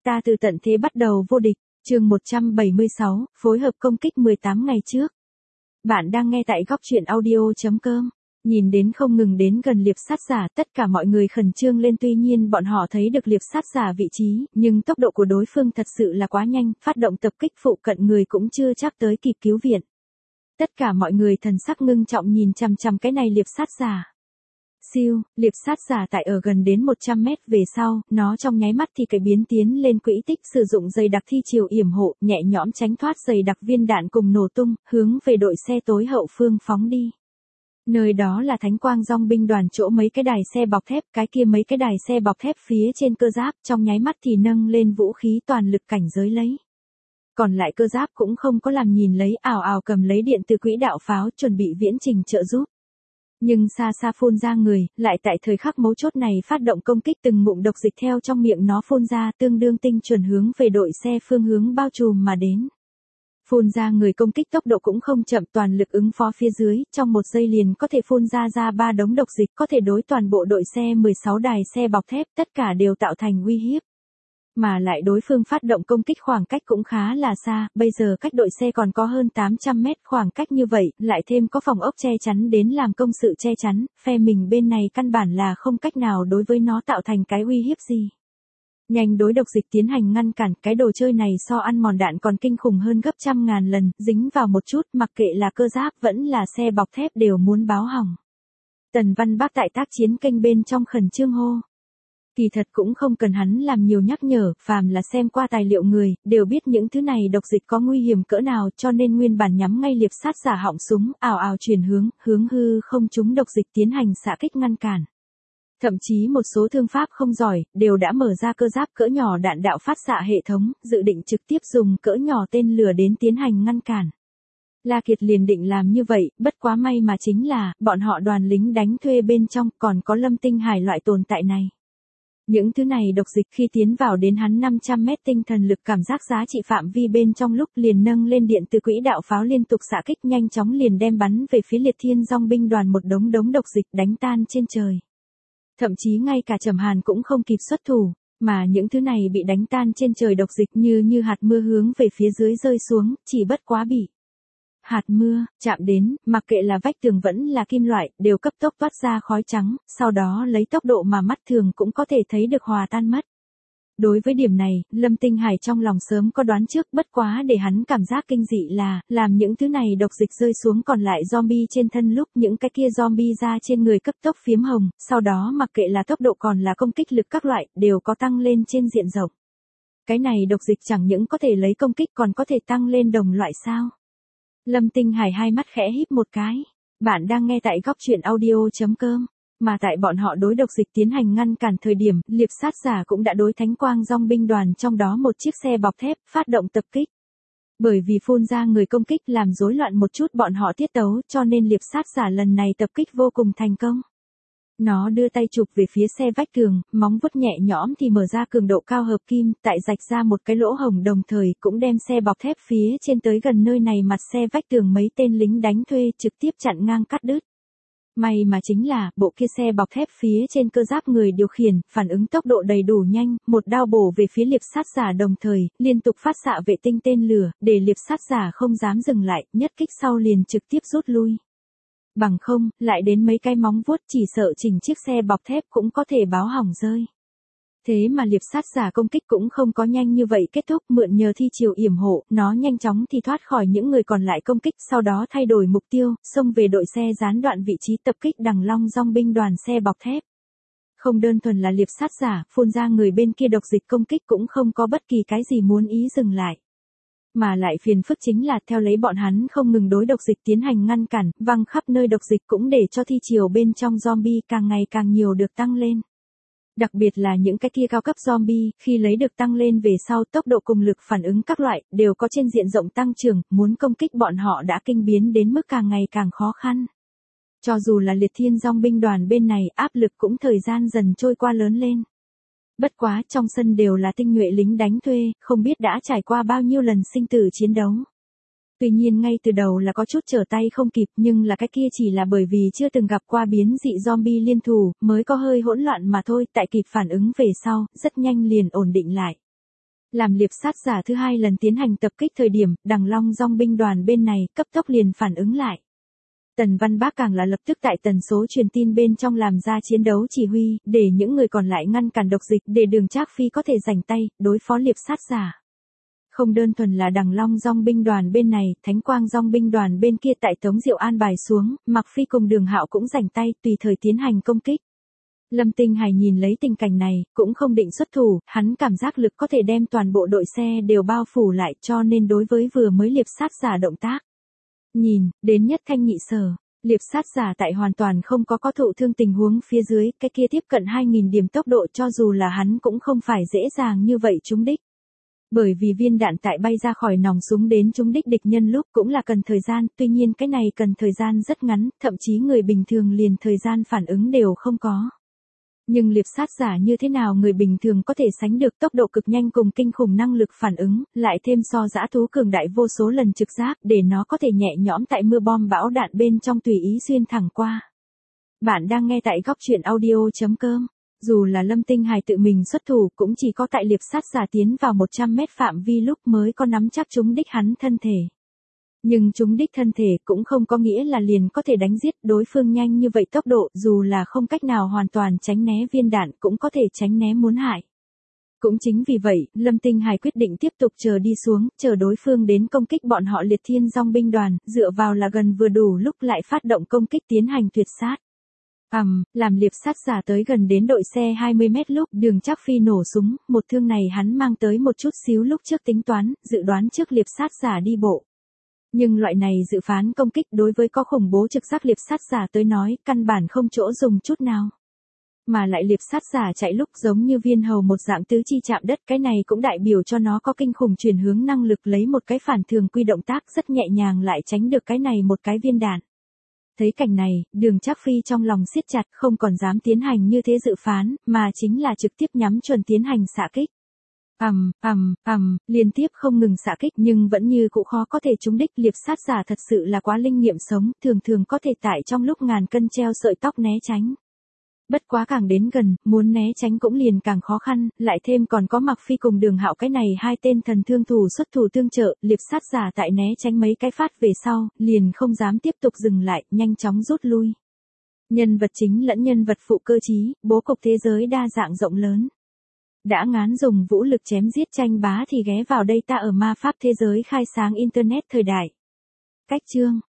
Ta từ tận thế bắt đầu vô địch, chương 176, phối hợp công kích 18 ngày trước. Bạn đang nghe tại góc truyện audio.com. Nhìn đến không ngừng đến gần liệp sát giả, tất cả mọi người khẩn trương lên, tuy nhiên bọn họ thấy được liệp sát giả vị trí, nhưng tốc độ của đối phương thật sự là quá nhanh, phát động tập kích phụ cận người cũng chưa chắc tới kịp cứu viện. Tất cả mọi người thần sắc ngưng trọng nhìn chằm chằm cái này liệp sát giả. Siêu, liệp sát giả tại ở gần đến 100 mét về sau, nó trong nháy mắt thì cải biến tiến lên quỹ tích, sử dụng dày đặc thi chiều yểm hộ, nhẹ nhõm tránh thoát dày đặc viên đạn cùng nổ tung, hướng về đội xe tối hậu phương phóng đi. Nơi đó là Thánh Quang Dong binh đoàn chỗ mấy cái đài xe bọc thép, cái kia mấy cái đài xe bọc thép phía trên cơ giáp, trong nháy mắt thì nâng lên vũ khí toàn lực cảnh giới lấy. Còn lại cơ giáp cũng không có làm nhìn lấy, ào ào cầm lấy điện từ quỹ đạo pháo, chuẩn bị viễn trình trợ giúp. Nhưng xa xa phun ra người, lại tại thời khắc mấu chốt này phát động công kích, từng ngụm độc dịch theo trong miệng nó phun ra, tương đương tinh chuẩn hướng về đội xe phương hướng bao trùm mà đến. Phun ra người công kích tốc độ cũng không chậm, toàn lực ứng phó phía dưới, trong một giây liền có thể phun ra 3 đống độc dịch, có thể đối toàn bộ đội xe 16 đài xe bọc thép, tất cả đều tạo thành uy hiếp. Mà lại đối phương phát động công kích khoảng cách cũng khá là xa, bây giờ cách đội xe còn có hơn 800 mét, khoảng cách như vậy, lại thêm có phòng ốc che chắn đến làm công sự che chắn, phe mình bên này căn bản là không cách nào đối với nó tạo thành cái uy hiếp gì. Nhanh đối độc dịch tiến hành ngăn cản, cái đồ chơi này so ăn mòn đạn còn kinh khủng hơn gấp trăm ngàn lần, dính vào một chút, mặc kệ là cơ giáp vẫn là xe bọc thép đều muốn báo hỏng. Tần Văn Bác tại tác chiến kênh bên trong khẩn trương hô. Kỳ thật cũng không cần hắn làm nhiều nhắc nhở, phàm là xem qua tài liệu người, đều biết những thứ này độc dịch có nguy hiểm cỡ nào, cho nên nguyên bản nhắm ngay liệp sát giả họng súng, ào ào chuyển hướng hư không trúng độc dịch tiến hành xạ kích ngăn cản. Thậm chí một số thương pháp không giỏi, đều đã mở ra cơ giáp cỡ nhỏ đạn đạo phát xạ hệ thống, dự định trực tiếp dùng cỡ nhỏ tên lửa đến tiến hành ngăn cản. La Kiệt liền định làm như vậy, bất quá may mà chính là, bọn họ đoàn lính đánh thuê bên trong, còn có Lâm Tinh Hải loại tồn tại này. Những thứ này độc dịch khi tiến vào đến hắn 500 mét tinh thần lực cảm giác giá trị phạm vi bên trong lúc liền nâng lên điện từ quỹ đạo pháo liên tục xạ kích, nhanh chóng liền đem bắn về phía Liệt Thiên Dong binh đoàn một đống độc dịch đánh tan trên trời. Thậm chí ngay cả Trầm Hàn cũng không kịp xuất thủ, mà những thứ này bị đánh tan trên trời độc dịch như hạt mưa hướng về phía dưới rơi xuống, chỉ bất quá bị hạt mưa chạm đến, mặc kệ là vách tường vẫn là kim loại, đều cấp tốc toát ra khói trắng, sau đó lấy tốc độ mà mắt thường cũng có thể thấy được hòa tan mất. Đối với điểm này, Lâm Tinh Hải trong lòng sớm có đoán trước, bất quá để hắn cảm giác kinh dị là, làm những thứ này độc dịch rơi xuống còn lại zombie trên thân lúc những cái kia zombie ra trên người cấp tốc phiếm hồng, sau đó mặc kệ là tốc độ còn là công kích lực các loại, đều có tăng lên trên diện rộng. Cái này độc dịch chẳng những có thể lấy công kích còn có thể tăng lên đồng loại sao? Lâm Tinh Hải hai mắt khẽ híp một cái. Bạn đang nghe tại góc truyện audio.com. Mà tại bọn họ đối độc dịch tiến hành ngăn cản thời điểm, liệp sát giả cũng đã đối Thánh Quang Dong binh đoàn trong đó một chiếc xe bọc thép phát động tập kích. Bởi vì phun ra người công kích làm rối loạn một chút bọn họ tiết tấu, cho nên liệp sát giả lần này tập kích vô cùng thành công. Nó đưa tay chụp về phía xe vách tường, móng vuốt nhẹ nhõm thì mở ra cường độ cao hợp kim, tại rạch ra một cái lỗ hổng, đồng thời cũng đem xe bọc thép phía trên tới gần nơi này mặt xe vách tường mấy tên lính đánh thuê trực tiếp chặn ngang cắt đứt. May mà chính là, bộ kia xe bọc thép phía trên cơ giáp người điều khiển, phản ứng tốc độ đầy đủ nhanh, một đao bổ về phía liệp sát giả đồng thời, liên tục phát xạ vệ tinh tên lửa, để liệp sát giả không dám dừng lại, nhất kích sau liền trực tiếp rút lui. Bằng không, lại đến mấy cái móng vuốt chỉ sợ chỉnh chiếc xe bọc thép cũng có thể báo hỏng rơi. Thế mà liệp sát giả công kích cũng không có nhanh như vậy kết thúc, mượn nhờ thi chiều yểm hộ, nó nhanh chóng thì thoát khỏi những người còn lại công kích, sau đó thay đổi mục tiêu, xông về đội xe gián đoạn vị trí tập kích Đằng Long Dong binh đoàn xe bọc thép. Không đơn thuần là liệp sát giả, phun ra người bên kia độc dịch công kích cũng không có bất kỳ cái gì muốn ý dừng lại. Mà lại phiền phức chính là theo lấy bọn hắn không ngừng đối độc dịch tiến hành ngăn cản, văng khắp nơi độc dịch cũng để cho thi chiều bên trong zombie càng ngày càng nhiều được tăng lên. Đặc biệt là những cái kia cao cấp zombie, khi lấy được tăng lên về sau tốc độ cùng lực phản ứng các loại, đều có trên diện rộng tăng trưởng, muốn công kích bọn họ đã kinh biến đến mức càng ngày càng khó khăn. Cho dù là Liệt Thiên Dong binh đoàn bên này, áp lực cũng thời gian dần trôi qua lớn lên. Bất quá trong sân đều là tinh nhuệ lính đánh thuê, không biết đã trải qua bao nhiêu lần sinh tử chiến đấu. Tuy nhiên ngay từ đầu là có chút trở tay không kịp, nhưng là cái kia chỉ là bởi vì chưa từng gặp qua biến dị zombie liên thủ, mới có hơi hỗn loạn mà thôi, tại kịp phản ứng về sau, rất nhanh liền ổn định lại. Làm liệp sát giả thứ hai lần tiến hành tập kích thời điểm, Đằng Long dong binh đoàn bên này cấp tốc liền phản ứng lại. Tần Văn Bác càng là lập tức tại tần số truyền tin bên trong làm ra chiến đấu chỉ huy, để những người còn lại ngăn cản độc dịch để Đường Trác Phi có thể rảnh tay, đối phó liệp sát giả. Không đơn thuần là Đằng Long dong binh đoàn bên này, Thánh Quang dong binh đoàn bên kia tại Tống Diệu an bài xuống, Mạc Phi cùng Đường Hạo cũng rảnh tay, tùy thời tiến hành công kích. Lâm Tinh Hải nhìn lấy tình cảnh này, cũng không định xuất thủ, hắn cảm giác lực có thể đem toàn bộ đội xe đều bao phủ lại, cho nên đối với vừa mới liệp sát giả động tác. Nhìn, đến nhất thanh nhị sở, liệp sát giả tại hoàn toàn không có thụ thương tình huống phía dưới, cái kia tiếp cận 2.000 điểm tốc độ cho dù là hắn cũng không phải dễ dàng như vậy trúng đích. Bởi vì viên đạn tại bay ra khỏi nòng súng đến trúng đích địch nhân lúc cũng là cần thời gian, tuy nhiên cái này cần thời gian rất ngắn, thậm chí người bình thường liền thời gian phản ứng đều không có. Nhưng liệp sát giả như thế nào người bình thường có thể sánh được tốc độ cực nhanh cùng kinh khủng năng lực phản ứng, lại thêm so dã thú cường đại vô số lần trực giác để nó có thể nhẹ nhõm tại mưa bom bão đạn bên trong tùy ý xuyên thẳng qua. Bạn đang nghe tại góc truyện audio.com. Dù là Lâm Tinh Hải tự mình xuất thủ cũng chỉ có tại liệp sát giả tiến vào 100 mét phạm vi lúc mới có nắm chắc trúng đích hắn thân thể. Nhưng trúng đích thân thể cũng không có nghĩa là liền có thể đánh giết đối phương nhanh như vậy tốc độ, dù là không cách nào hoàn toàn tránh né viên đạn cũng có thể tránh né muốn hại. Cũng chính vì vậy, Lâm Tinh Hải quyết định tiếp tục chờ đi xuống, chờ đối phương đến công kích bọn họ Liệt Thiên dong binh đoàn, dựa vào là gần vừa đủ lúc lại phát động công kích tiến hành tuyệt sát. Làm liệp sát giả tới gần đến đội xe 20 mét lúc Đường Trác Phi nổ súng, một thương này hắn mang tới một chút xíu lúc trước tính toán, dự đoán trước liệp sát giả đi bộ. Nhưng loại này dự phán công kích đối với có khủng bố trực giác liệp sát giả tới nói, căn bản không chỗ dùng chút nào. Mà lại liệp sát giả chạy lúc giống như viên hầu một dạng tứ chi chạm đất, cái này cũng đại biểu cho nó có kinh khủng chuyển hướng năng lực lấy một cái phản thường quy động tác rất nhẹ nhàng lại tránh được cái này một cái viên đạn. Thấy cảnh này, Đường Trác Phi trong lòng siết chặt không còn dám tiến hành như thế dự phán, mà chính là trực tiếp nhắm chuẩn tiến hành xạ kích. Liên tiếp không ngừng xạ kích nhưng vẫn như cũ khó có thể trúng đích, liệp sát giả thật sự là quá linh nghiệm sống, thường thường có thể tại trong lúc ngàn cân treo sợi tóc né tránh. Bất quá càng đến gần, muốn né tránh cũng liền càng khó khăn, lại thêm còn có Mạc Phi cùng Đường Hạo cái này hai tên thần thương thủ xuất thủ tương trợ, liệp sát giả tại né tránh mấy cái phát về sau, liền không dám tiếp tục dừng lại, nhanh chóng rút lui. Nhân vật chính lẫn nhân vật phụ cơ trí, bố cục thế giới đa dạng rộng lớn. Đã ngán dùng vũ lực chém giết tranh bá thì ghé vào đây ta ở ma pháp thế giới khai sáng Internet thời đại. Cách chương